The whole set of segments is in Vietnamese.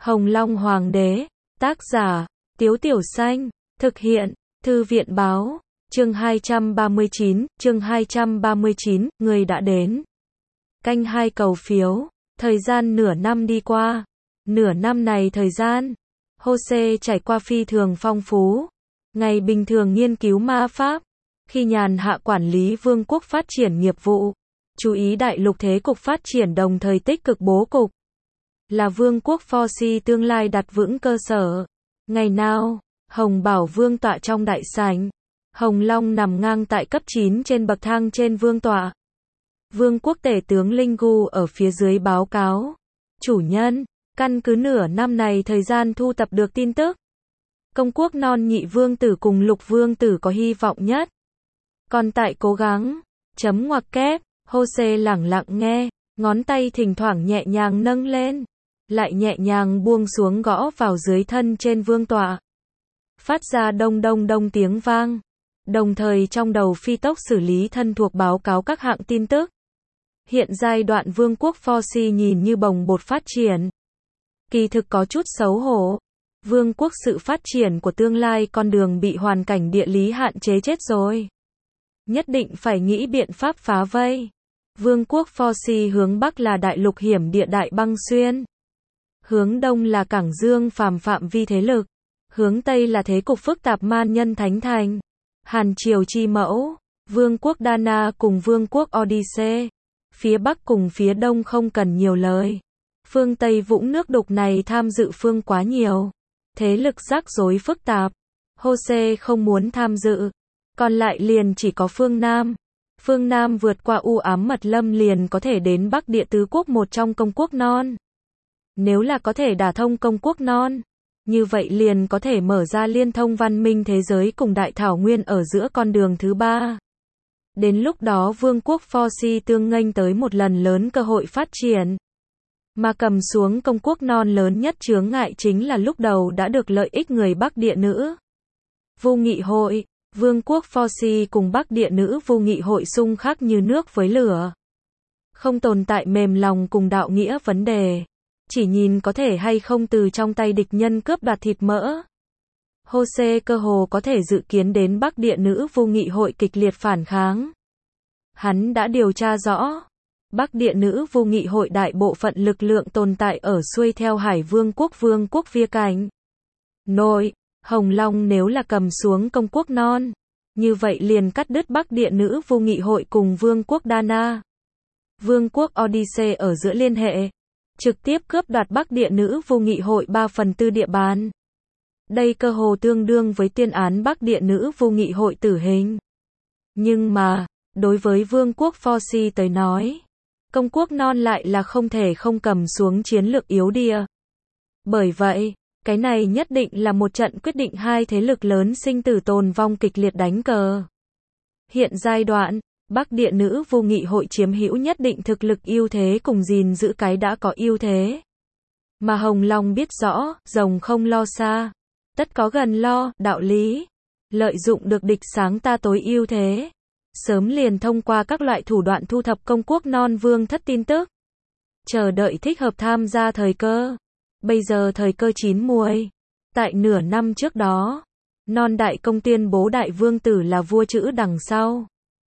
Hồng Long Hoàng đế, tác giả, Tiếu Tiểu Xanh, thực hiện, Thư viện Báo, chương 239, người đã đến. Canh 2 cầu phiếu, thời gian nửa năm đi qua. Nửa năm này thời gian, Jose trải qua phi thường phong phú. Ngày bình thường nghiên cứu ma pháp, khi nhàn hạ quản lý vương quốc phát triển nghiệp vụ, chú ý đại lục thế cục phát triển đồng thời tích cực bố cục. Là vương quốc Forci tương lai đặt vững cơ sở. Ngày nào, Hồng Bảo vương tọa trong đại sảnh. Hồng Long nằm ngang tại cấp 9 trên bậc thang trên vương tọa. Vương quốc tể tướng Linh Gu ở phía dưới báo cáo. Chủ nhân, căn cứ nửa năm này thời gian thu tập được tin tức. Công quốc non nhị vương tử cùng lục vương tử có hy vọng nhất. Còn tại cố gắng, chấm ngoặc kép, Jose lẳng lặng nghe, ngón tay thỉnh thoảng nhẹ nhàng nâng lên, lại nhẹ nhàng buông xuống gõ vào dưới thân trên vương tọa. Phát ra đông đông đông tiếng vang. Đồng thời trong đầu phi tốc xử lý thân thuộc báo cáo các hạng tin tức. Hiện giai đoạn vương quốc Forci nhìn như bồng bột phát triển. Kỳ thực có chút xấu hổ. Vương quốc sự phát triển của tương lai con đường bị hoàn cảnh địa lý hạn chế chết rồi. Nhất định phải nghĩ biện pháp phá vây. Vương quốc Forci hướng Bắc là đại lục hiểm địa Đại Băng Xuyên. Hướng Đông là Cảng Dương phàm phạm vi thế lực. Hướng Tây là thế cục phức tạp Man Nhân Thánh Thành. Hàn Triều Chi Mẫu, Vương quốc Dana cùng Vương quốc Odyssey. Phía Bắc cùng phía Đông không cần nhiều lời. Phương Tây vũng nước đục này tham dự phương quá nhiều. Thế lực rắc rối phức tạp. Jose không muốn tham dự. Còn lại liền chỉ có phương Nam. Phương Nam vượt qua u ám mật lâm liền có thể đến Bắc Địa Tứ Quốc, một trong công quốc non. Nếu là có thể đả thông công quốc non, như vậy liền có thể mở ra liên thông văn minh thế giới cùng Đại Thảo Nguyên ở giữa con đường thứ ba. Đến lúc đó vương quốc Forci tương nghênh tới một lần lớn cơ hội phát triển. Mà cầm xuống công quốc non lớn nhất chướng ngại chính là lúc đầu đã được lợi ích người Bắc Địa Nữ Vô Nghị Hội. Vương quốc Forci cùng Bắc Địa Nữ Vô Nghị Hội xung khắc như nước với lửa. Không tồn tại mềm lòng cùng đạo nghĩa vấn đề. Chỉ nhìn có thể hay không từ trong tay địch nhân cướp đoạt thịt mỡ. Jose cơ hồ có thể dự kiến đến Bắc Địa Nữ Vô Nghị Hội kịch liệt phản kháng. Hắn đã điều tra rõ. Bắc Địa Nữ Vô Nghị Hội đại bộ phận lực lượng tồn tại ở xuôi theo Hải Vương quốc Via Cảnh. Nội, Hồng Long nếu là cầm xuống công quốc non, như vậy liền cắt đứt Bắc Địa Nữ Vô Nghị Hội cùng Vương quốc Dana, Vương quốc Odyssey ở giữa liên hệ. Trực tiếp cướp đoạt Bắc Địa Nữ Vô Nghị Hội 3/4 địa bàn. Đây cơ hồ tương đương với tuyên án Bắc Địa Nữ Vô Nghị Hội tử hình. Nhưng mà, đối với Vương quốc Forci tới nói, công quốc non lại là không thể không cầm xuống chiến lược yếu địa. Bởi vậy, cái này nhất định là một trận quyết định hai thế lực lớn sinh tử tồn vong kịch liệt đánh cờ. Hiện giai đoạn, Bắc Địa Nữ Vô Nghị Hội chiếm hữu nhất định thực lực ưu thế cùng gìn giữ cái đã có ưu thế. Mà Hồng Long biết rõ, rồng không lo xa, tất có gần lo, đạo lý. Lợi dụng được địch sáng ta tối ưu thế. Sớm liền thông qua các loại thủ đoạn thu thập công quốc non vương thất tin tức. Chờ đợi thích hợp tham gia thời cơ. Bây giờ thời cơ chín muồi. Tại nửa năm trước đó, non đại công tuyên bố đại vương tử là vua chữ đằng sau.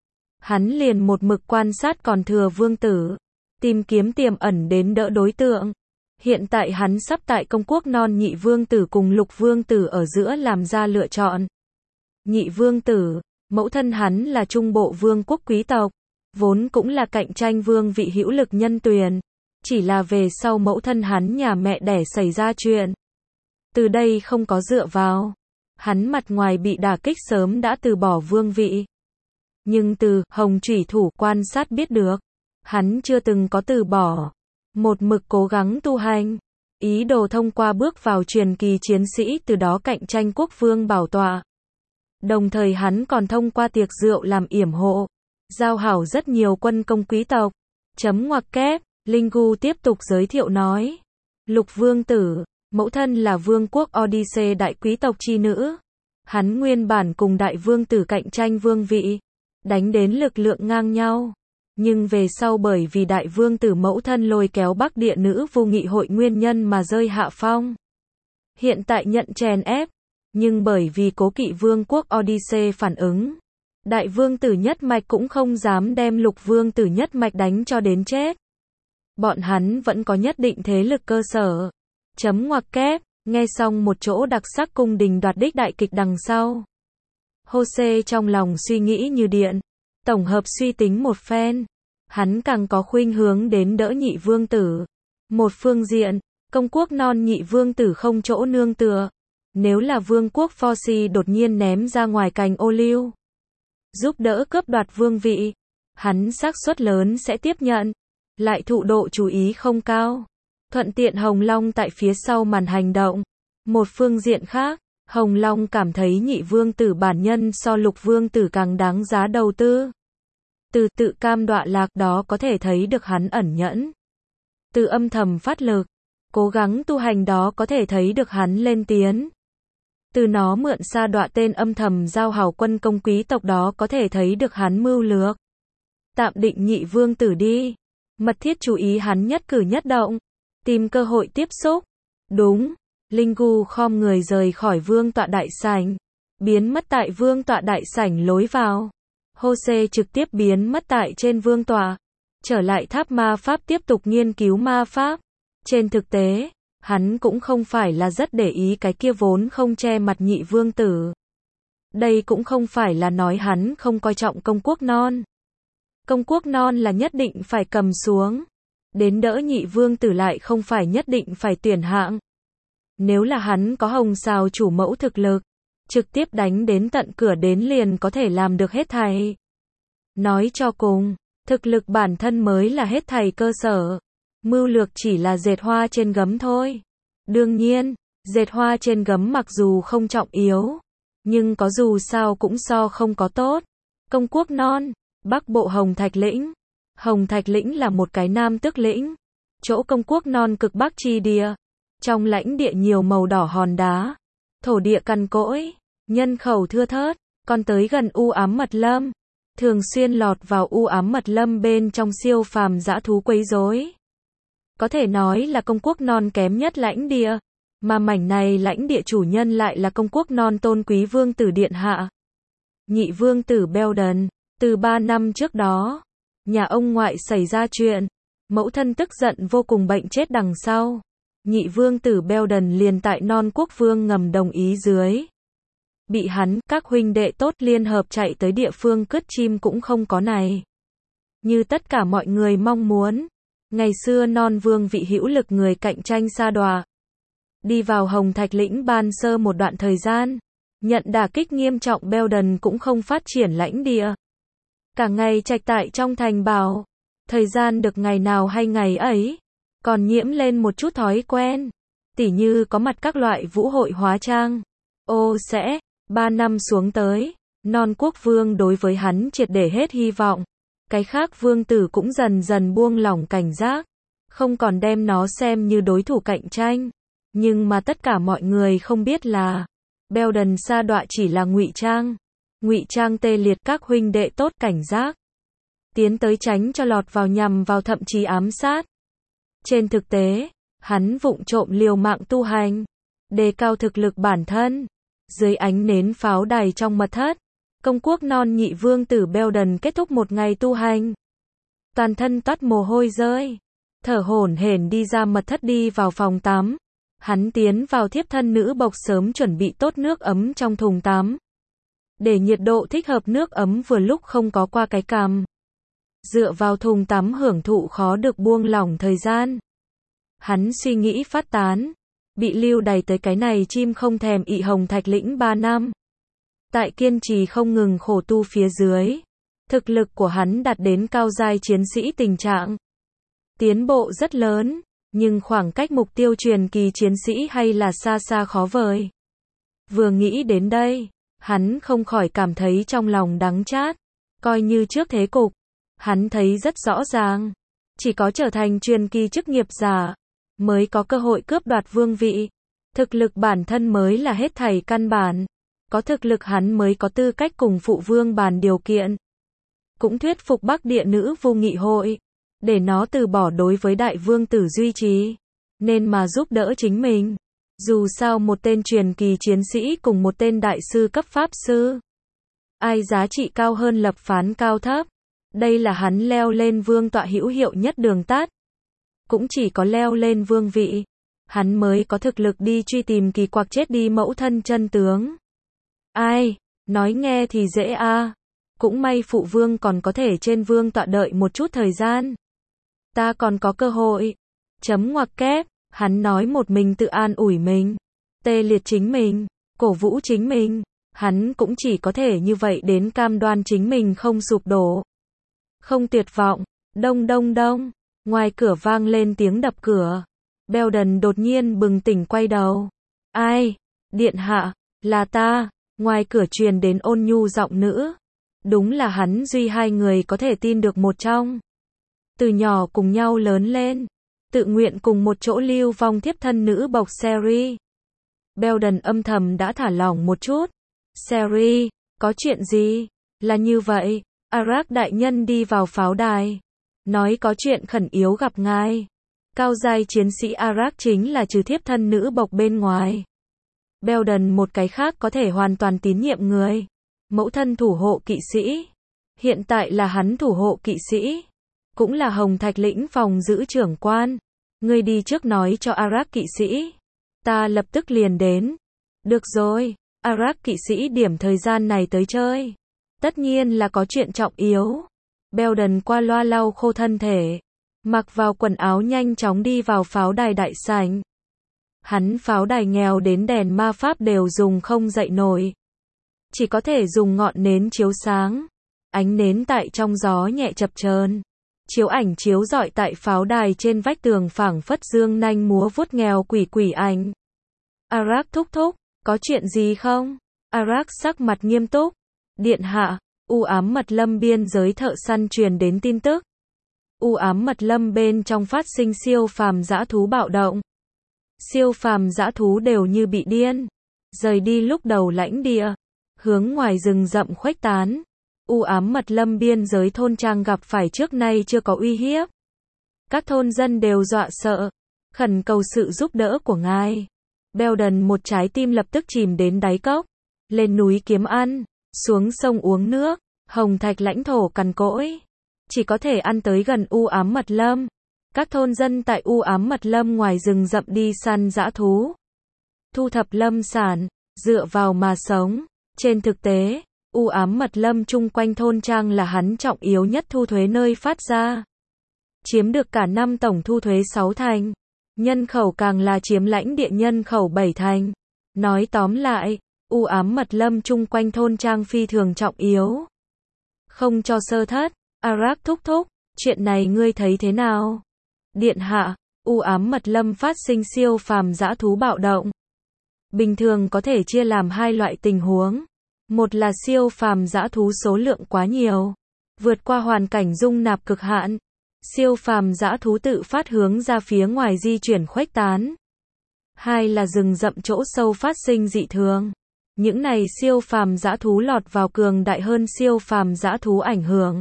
Hắn liền một mực quan sát còn thừa vương tử, tìm kiếm tiềm ẩn đến đỡ đối tượng. Hiện tại hắn sắp tại công quốc non nhị vương tử cùng lục vương tử ở giữa làm ra lựa chọn. Nhị vương tử, mẫu thân hắn là trung bộ vương quốc quý tộc, vốn cũng là cạnh tranh vương vị hữu lực nhân tuyển. Chỉ là về sau mẫu thân hắn nhà mẹ đẻ xảy ra chuyện. Từ đây không có dựa vào. Hắn mặt ngoài bị đả kích sớm đã từ bỏ vương vị. Nhưng từ Hồng Chủy Thủ quan sát biết được, hắn chưa từng có từ bỏ. Một mực cố gắng tu hành. Ý đồ thông qua bước vào truyền kỳ chiến sĩ từ đó cạnh tranh quốc vương bảo tọa. Đồng thời hắn còn thông qua tiệc rượu làm yểm hộ. Giao hảo rất nhiều quân công quý tộc. Chấm ngoặc kép. Linh Gu tiếp tục giới thiệu nói. Lục vương tử, mẫu thân là vương quốc Odyssey đại quý tộc chi nữ. Hắn nguyên bản cùng đại vương tử cạnh tranh vương vị. Đánh đến lực lượng ngang nhau. Nhưng về sau bởi vì đại vương tử mẫu thân lôi kéo Bắc Địa nữ vô nghị hội nguyên nhân mà rơi hạ phong. Hiện tại nhận chèn ép, nhưng bởi vì cố kỵ vương quốc Odyssey phản ứng, đại vương tử nhất mạch cũng không dám đem lục vương tử nhất mạch đánh cho đến chết. Bọn hắn vẫn có nhất định thế lực cơ sở. Chấm ngoặc kép, nghe xong một chỗ đặc sắc cung đình đoạt đích đại kịch đằng sau. Jose trong lòng suy nghĩ như điện, tổng hợp suy tính một phen. Hắn càng có khuynh hướng đến đỡ nhị vương tử. Một phương diện, công quốc non nhị vương tử không chỗ nương tựa. Nếu là vương quốc Forci đột nhiên ném ra ngoài cành ô liu, giúp đỡ cướp đoạt vương vị, hắn xác suất lớn sẽ tiếp nhận. Lại thụ độ chú ý không cao. Thuận tiện Hồng Long tại phía sau màn hành động. Một phương diện khác, Hồng Long cảm thấy nhị vương tử bản nhân so lục vương tử càng đáng giá đầu tư. Từ tự cam đọa lạc đó có thể thấy được hắn ẩn nhẫn. Từ âm thầm phát lực, cố gắng tu hành đó có thể thấy được hắn lên tiến. Từ nó mượn sa đọa tên âm thầm giao hảo quân công quý tộc đó có thể thấy được hắn mưu lược. Tạm định nhị vương tử đi. Mật thiết chú ý hắn nhất cử nhất động. Tìm cơ hội tiếp xúc. Đúng. Linh Gu khom người rời khỏi vương tọa đại sảnh. Biến mất tại vương tọa đại sảnh lối vào. Jose trực tiếp biến mất tại trên vương tọa. Trở lại tháp ma pháp tiếp tục nghiên cứu ma pháp. Trên thực tế, hắn cũng không phải là rất để ý cái kia vốn không che mặt nhị vương tử. Đây cũng không phải là nói hắn không coi trọng công quốc non. Công quốc non là nhất định phải cầm xuống. Đến đỡ nhị vương tử lại không phải nhất định phải tuyển hạng. Nếu là hắn có hồng xào chủ mẫu thực lực, trực tiếp đánh đến tận cửa đến liền có thể làm được hết thảy. Nói cho cùng, thực lực bản thân mới là hết thảy cơ sở. Mưu lược chỉ là dệt hoa trên gấm thôi. Đương nhiên, dệt hoa trên gấm mặc dù không trọng yếu, nhưng có dù sao cũng so không có tốt. Công quốc non, Bắc Bộ Hồng Thạch Lĩnh. Hồng Thạch Lĩnh là một cái nam tước lĩnh, chỗ công quốc non cực bắc chi địa. Trong lãnh địa nhiều màu đỏ hòn đá, thổ địa cằn cỗi, nhân khẩu thưa thớt, còn tới gần u ám mật lâm, thường xuyên lọt vào u ám mật lâm bên trong siêu phàm dã thú quấy rối. Có thể nói là công quốc non kém nhất lãnh địa, mà mảnh này lãnh địa chủ nhân lại là công quốc non tôn quý vương tử điện hạ. Nhị vương tử Belden, từ 3 năm trước đó, nhà ông ngoại xảy ra chuyện, mẫu thân tức giận vô cùng bệnh chết đằng sau. Nhị vương tử Belden liền tại non quốc vương ngầm đồng ý dưới. Bị hắn, các huynh đệ tốt liên hợp chạy tới địa phương cướp chim cũng không có này. Như tất cả mọi người mong muốn. Ngày xưa non vương vị hữu lực người cạnh tranh sa đọa. Đi vào Hồng Thạch Lĩnh ban sơ một đoạn thời gian. Nhận đả kích nghiêm trọng Belden cũng không phát triển lãnh địa. Cả ngày trạch tại trong thành bảo. Thời gian được ngày nào hay ngày ấy. Còn nhiễm lên một chút thói quen. Tỉ như có mặt các loại vũ hội hóa trang. Ô sẽ, 3 năm xuống tới. Non quốc vương đối với hắn triệt để hết hy vọng. Cái khác vương tử cũng dần dần buông lỏng cảnh giác. Không còn đem nó xem như đối thủ cạnh tranh. Nhưng mà tất cả mọi người không biết là Belden sa đọa chỉ là ngụy trang. Ngụy trang tê liệt các huynh đệ tốt cảnh giác. Tiến tới tránh cho lọt vào nhằm vào thậm chí ám sát. Trên thực tế, hắn vụng trộm liều mạng tu hành. Đề cao thực lực bản thân. Dưới ánh nến pháo đài trong mật thất. Công quốc non nhị vương tử Belden kết thúc một ngày tu hành. Toàn thân toát mồ hôi rơi. Thở hổn hển đi ra mật thất đi vào phòng tắm. Hắn tiến vào thiếp thân nữ bộc sớm chuẩn bị tốt nước ấm trong thùng tắm. Để nhiệt độ thích hợp nước ấm vừa lúc không có qua cái cằm. Dựa vào thùng tắm hưởng thụ khó được buông lỏng thời gian. Hắn suy nghĩ phát tán. Bị lưu đày tới cái này chim không thèm ị Hồng Thạch Lĩnh 3 năm. Tại kiên trì không ngừng khổ tu phía dưới. Thực lực của hắn đạt đến cao giai chiến sĩ tình trạng. Tiến bộ rất lớn. Nhưng khoảng cách mục tiêu truyền kỳ chiến sĩ hay là xa xa khó vời. Vừa nghĩ đến đây, hắn không khỏi cảm thấy trong lòng đắng chát. Coi như trước thế cục, hắn thấy rất rõ ràng. Chỉ có trở thành truyền kỳ chức nghiệp giả, mới có cơ hội cướp đoạt vương vị. Thực lực bản thân mới là hết thảy căn bản. Có thực lực hắn mới có tư cách cùng phụ vương bàn điều kiện. cũng thuyết phục Bắc Địa Nữ Vu Nghị hội, để nó từ bỏ đối với đại vương tử duy trì, nên mà giúp đỡ chính mình. Dù sao một tên truyền kỳ chiến sĩ cùng một tên đại sư cấp pháp sư, ai giá trị cao hơn lập phán cao thấp. Đây là hắn leo lên vương tọa hữu hiệu nhất đường tắt. Cũng chỉ có leo lên vương vị, hắn mới có thực lực đi truy tìm kỳ quặc chết đi mẫu thân chân tướng. Ai, nói nghe thì dễ a. Cũng may phụ vương còn có thể trên vương tọa đợi một chút thời gian. Ta còn có cơ hội. Chấm ngoặc kép, hắn nói một mình tự an ủi mình, tê liệt chính mình, cổ vũ chính mình. Hắn cũng chỉ có thể như vậy đến cam đoan chính mình không sụp đổ, không tuyệt vọng. Đông đông đông, ngoài cửa vang lên tiếng đập cửa. Belden đột nhiên bừng tỉnh quay đầu. Ai? Điện hạ, là ta. Ngoài cửa truyền đến ôn nhu giọng nữ. Đúng là hắn duy hai người có thể tin được một trong. Từ nhỏ cùng nhau lớn lên, tự nguyện cùng một chỗ lưu vong thiếp thân nữ bộc Seri. Belden âm thầm đã thả lỏng một chút. Seri, có chuyện gì? Là như vậy, Arak đại nhân đi vào pháo đài, nói có chuyện khẩn yếu gặp ngài. Cao giai chiến sĩ Arak chính là trừ thiếp thân nữ bộc bên ngoài. Belden một cái khác có thể hoàn toàn tín nhiệm người. Mẫu thân thủ hộ kỵ sĩ. Hiện tại là hắn thủ hộ kỵ sĩ. Cũng là Hồng Thạch lĩnh phòng giữ trưởng quan. Ngươi đi trước nói cho Arak kỵ sĩ. Ta lập tức liền đến. Được rồi, Arak kỵ sĩ điểm thời gian này tới chơi. Tất nhiên là có chuyện trọng yếu. Belden qua loa lau khô thân thể, mặc vào quần áo nhanh chóng đi vào pháo đài đại sảnh. Hắn pháo đài nghèo đến đèn ma pháp đều dùng không dậy nổi. Chỉ có thể dùng ngọn nến chiếu sáng. Ánh nến tại trong gió nhẹ chập chờn, chiếu ảnh chiếu rọi tại pháo đài trên vách tường phảng phất dương nanh múa vuốt nghèo quỷ quỷ ảnh. Arak thúc thúc, có chuyện gì không? Arak sắc mặt nghiêm túc. Điện hạ, u ám mật lâm biên giới thợ săn truyền đến tin tức. U ám mật lâm bên trong phát sinh siêu phàm dã thú bạo động. Siêu phàm dã thú đều như bị điên, rời đi lúc đầu lãnh địa, hướng ngoài rừng rậm khuếch tán. U ám mật lâm biên giới thôn trang gặp phải trước nay chưa có uy hiếp. Các thôn dân đều dọa sợ, khẩn cầu sự giúp đỡ của ngài. Belden một trái tim lập tức chìm đến đáy cốc. Lên núi kiếm ăn, xuống sông uống nước, Hồng Thạch lãnh thổ cằn cỗi, chỉ có thể ăn tới gần u ám mật lâm. Các thôn dân tại u ám mật lâm ngoài rừng rậm đi săn dã thú, thu thập lâm sản, dựa vào mà sống. Trên thực tế, u ám mật lâm chung quanh thôn trang là hắn trọng yếu nhất thu thuế nơi phát ra, chiếm được cả năm tổng thu thuế 6 thành, nhân khẩu càng là chiếm lãnh địa nhân khẩu 7 thành. Nói tóm lại, u ám mật lâm chung quanh thôn trang phi thường trọng yếu. Không cho sơ thất. Arak thúc thúc, chuyện này ngươi thấy thế nào? Điện hạ, u ám mật lâm phát sinh siêu phàm dã thú bạo động. Bình thường có thể chia làm hai loại tình huống. Một là siêu phàm dã thú số lượng quá nhiều, vượt qua hoàn cảnh dung nạp cực hạn. Siêu phàm dã thú tự phát hướng ra phía ngoài di chuyển khuếch tán. Hai là rừng rậm chỗ sâu phát sinh dị thường. Những này siêu phàm dã thú lọt vào cường đại hơn siêu phàm dã thú ảnh hưởng,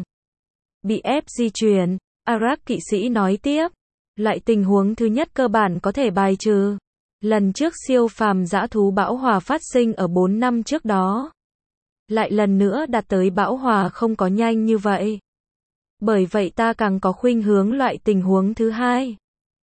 bị ép di chuyển. Arak kỵ sĩ nói tiếp, loại tình huống thứ nhất cơ bản có thể bài trừ. Lần trước siêu phàm dã thú bão hòa phát sinh ở 4 năm trước đó. Lại lần nữa đạt tới bão hòa không có nhanh như vậy. Bởi vậy ta càng có khuynh hướng loại tình huống thứ hai.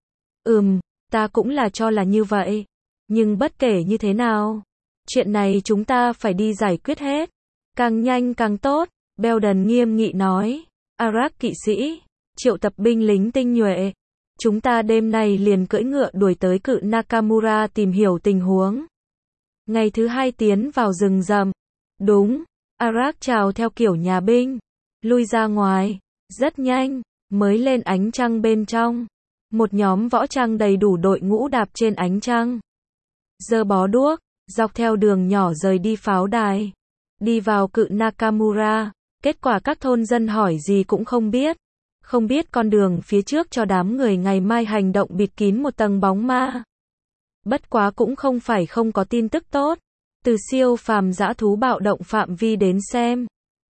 Ta cũng là cho là như vậy. Nhưng bất kể như thế nào, chuyện này chúng ta phải đi giải quyết hết. Càng nhanh càng tốt, Belden nghiêm nghị nói. Arak kỵ sĩ, triệu tập binh lính tinh nhuệ. Chúng ta đêm nay liền cưỡi ngựa đuổi tới cự Nakamura tìm hiểu tình huống. Ngày thứ hai tiến vào rừng rậm. Đúng, Arak chào theo kiểu nhà binh, lui ra ngoài. Rất nhanh, mới lên ánh trăng bên trong. Một nhóm võ trang đầy đủ đội ngũ đạp trên ánh trăng, giơ bó đuốc, dọc theo đường nhỏ rời đi pháo đài. Đi vào cự Nakamura, kết quả các thôn dân hỏi gì cũng không biết. Không biết con đường phía trước cho đám người ngày mai hành động bịt kín một tầng bóng ma. Bất quá cũng không phải không có tin tức tốt. Từ siêu phàm dã thú bạo động phạm vi đến xem,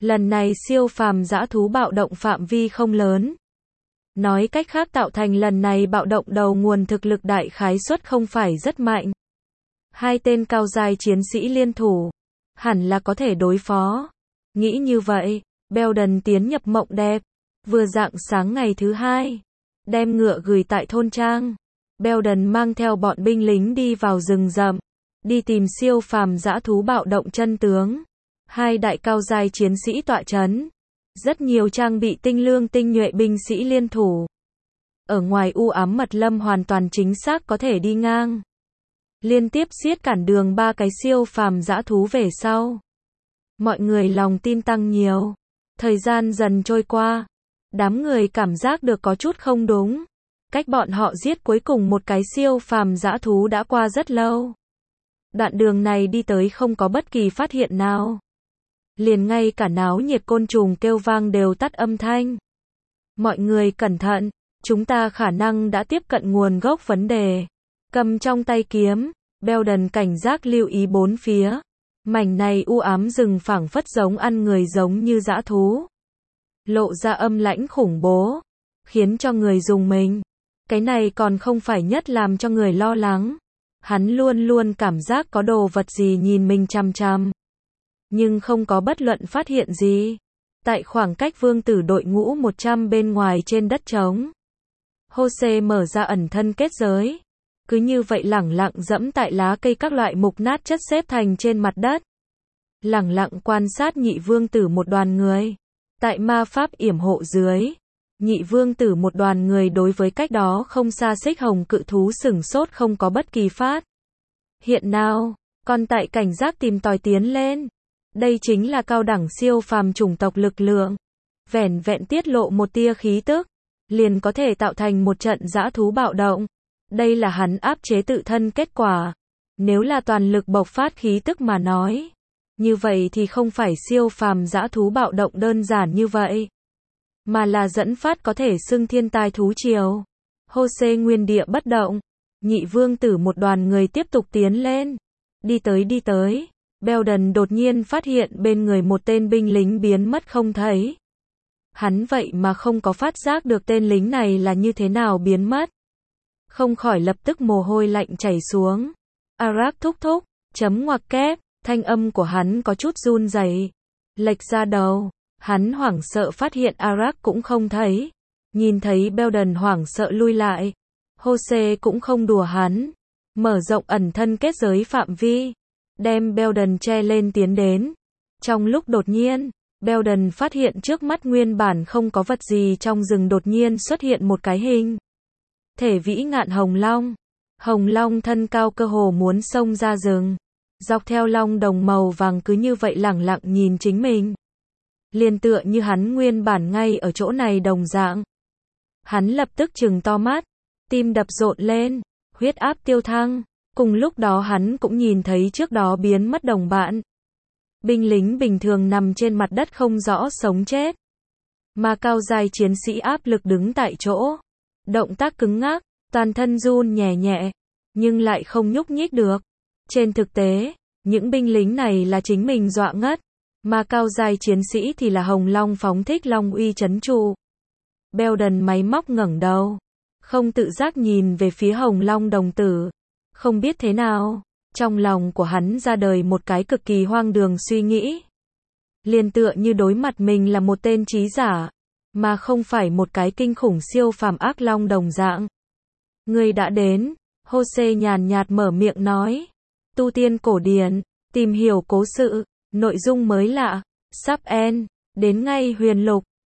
Lần này siêu phàm dã thú bạo động phạm vi không lớn. Nói cách khác tạo thành lần này bạo động đầu nguồn thực lực đại khái suất không phải rất mạnh. Hai tên cao giai chiến sĩ liên thủ, hẳn là có thể đối phó. Nghĩ như vậy, Belden tiến nhập mộng đẹp. Vừa rạng sáng ngày thứ hai, đem ngựa gửi tại thôn trang. Belden mang theo bọn binh lính đi vào rừng rậm, đi tìm siêu phàm dã thú bạo động chân tướng. Hai đại cao giai chiến sĩ tọa chấn. Rất nhiều trang bị tinh lương tinh nhuệ binh sĩ liên thủ. Ở ngoài u ám mật lâm hoàn toàn chính xác có thể đi ngang. Liên tiếp giết cản đường ba cái siêu phàm dã thú về sau. Mọi người lòng tin tăng nhiều. Thời gian dần trôi qua. Đám người cảm giác được có chút không đúng. Cách bọn họ giết cuối cùng một cái siêu phàm dã thú đã qua rất lâu. Đoạn đường này đi tới không có bất kỳ phát hiện nào. Liền ngay cả náo nhiệt côn trùng kêu vang đều tắt âm thanh. Mọi người cẩn thận, chúng ta khả năng đã tiếp cận nguồn gốc vấn đề. Cầm trong tay kiếm, Belden cảnh giác lưu ý bốn phía. Mảnh này u ám rừng phảng phất giống ăn người giống như dã thú. Lộ ra âm lãnh khủng bố, khiến cho người rùng mình. Cái này còn không phải nhất làm cho người lo lắng. Hắn luôn luôn cảm giác có đồ vật gì nhìn mình chằm chằm. Nhưng không có bất luận phát hiện gì. Tại khoảng cách vương tử đội ngũ 100 bên ngoài trên đất trống. Jose mở ra ẩn thân kết giới. Cứ như vậy lẳng lặng dẫm tại lá cây các loại mục nát chất xếp thành trên mặt đất. Lẳng lặng quan sát nhị vương tử một đoàn người. Tại ma pháp yểm hộ dưới. Nhị vương tử một đoàn người đối với cách đó không xa xích hồng cự thú sửng sốt không có bất kỳ phát hiện nào. Còn tại cảnh giác tìm tòi tiến lên. Đây chính là cao đẳng siêu phàm chủng tộc lực lượng. Vẻn vẹn tiết lộ một tia khí tức, liền có thể tạo thành một trận dã thú bạo động. Đây là hắn áp chế tự thân kết quả. Nếu là toàn lực bộc phát khí tức mà nói, như vậy thì không phải siêu phàm dã thú bạo động đơn giản như vậy, mà là dẫn phát có thể xưng thiên tai thú triều. Jose nguyên địa bất động, nhị vương tử một đoàn người tiếp tục tiến lên. Đi tới. Belden đột nhiên phát hiện bên người một tên binh lính biến mất không thấy. Hắn vậy mà không có phát giác được tên lính này là như thế nào biến mất. Không khỏi lập tức mồ hôi lạnh chảy xuống. Arak thúc thúc, chấm ngoặc kép, thanh âm của hắn có chút run rẩy. Lệch ra đầu, hắn hoảng sợ phát hiện Arak cũng không thấy. Nhìn thấy Belden hoảng sợ lui lại. Jose cũng không đùa hắn. Mở rộng ẩn thân kết giới phạm vi. Đem Belden che lên tiến đến. Trong lúc đột nhiên, Belden phát hiện trước mắt nguyên bản không có vật gì trong rừng đột nhiên xuất hiện một cái hình thể vĩ ngạn hồng long. Hồng long thân cao cơ hồ muốn xông ra rừng. Dọc theo long đồng màu vàng cứ như vậy lẳng lặng nhìn chính mình. Liền tựa như hắn nguyên bản ngay ở chỗ này đồng dạng. Hắn lập tức trừng to mắt, tim đập rộn lên, huyết áp tiêu thăng. Cùng lúc đó hắn cũng nhìn thấy trước đó biến mất đồng bạn. Binh lính bình thường nằm trên mặt đất không rõ sống chết. Mà cao giai chiến sĩ áp lực đứng tại chỗ. Động tác cứng ngắc, toàn thân run nhẹ nhẹ, nhưng lại không nhúc nhích được. Trên thực tế, những binh lính này là chính mình dọa ngất. Mà cao giai chiến sĩ thì là hồng long phóng thích long uy trấn trụ. Belden máy móc ngẩng đầu. Không tự giác nhìn về phía hồng long đồng tử. Không biết thế nào, trong lòng của hắn ra đời một cái cực kỳ hoang đường suy nghĩ. Liền tựa như đối mặt mình là một tên trí giả, mà không phải một cái kinh khủng siêu phàm ác long đồng dạng. Người đã đến, Jose nhàn nhạt mở miệng nói. Tu tiên cổ điển, tìm hiểu cố sự, nội dung mới lạ, sắp end, đến ngay huyền lục.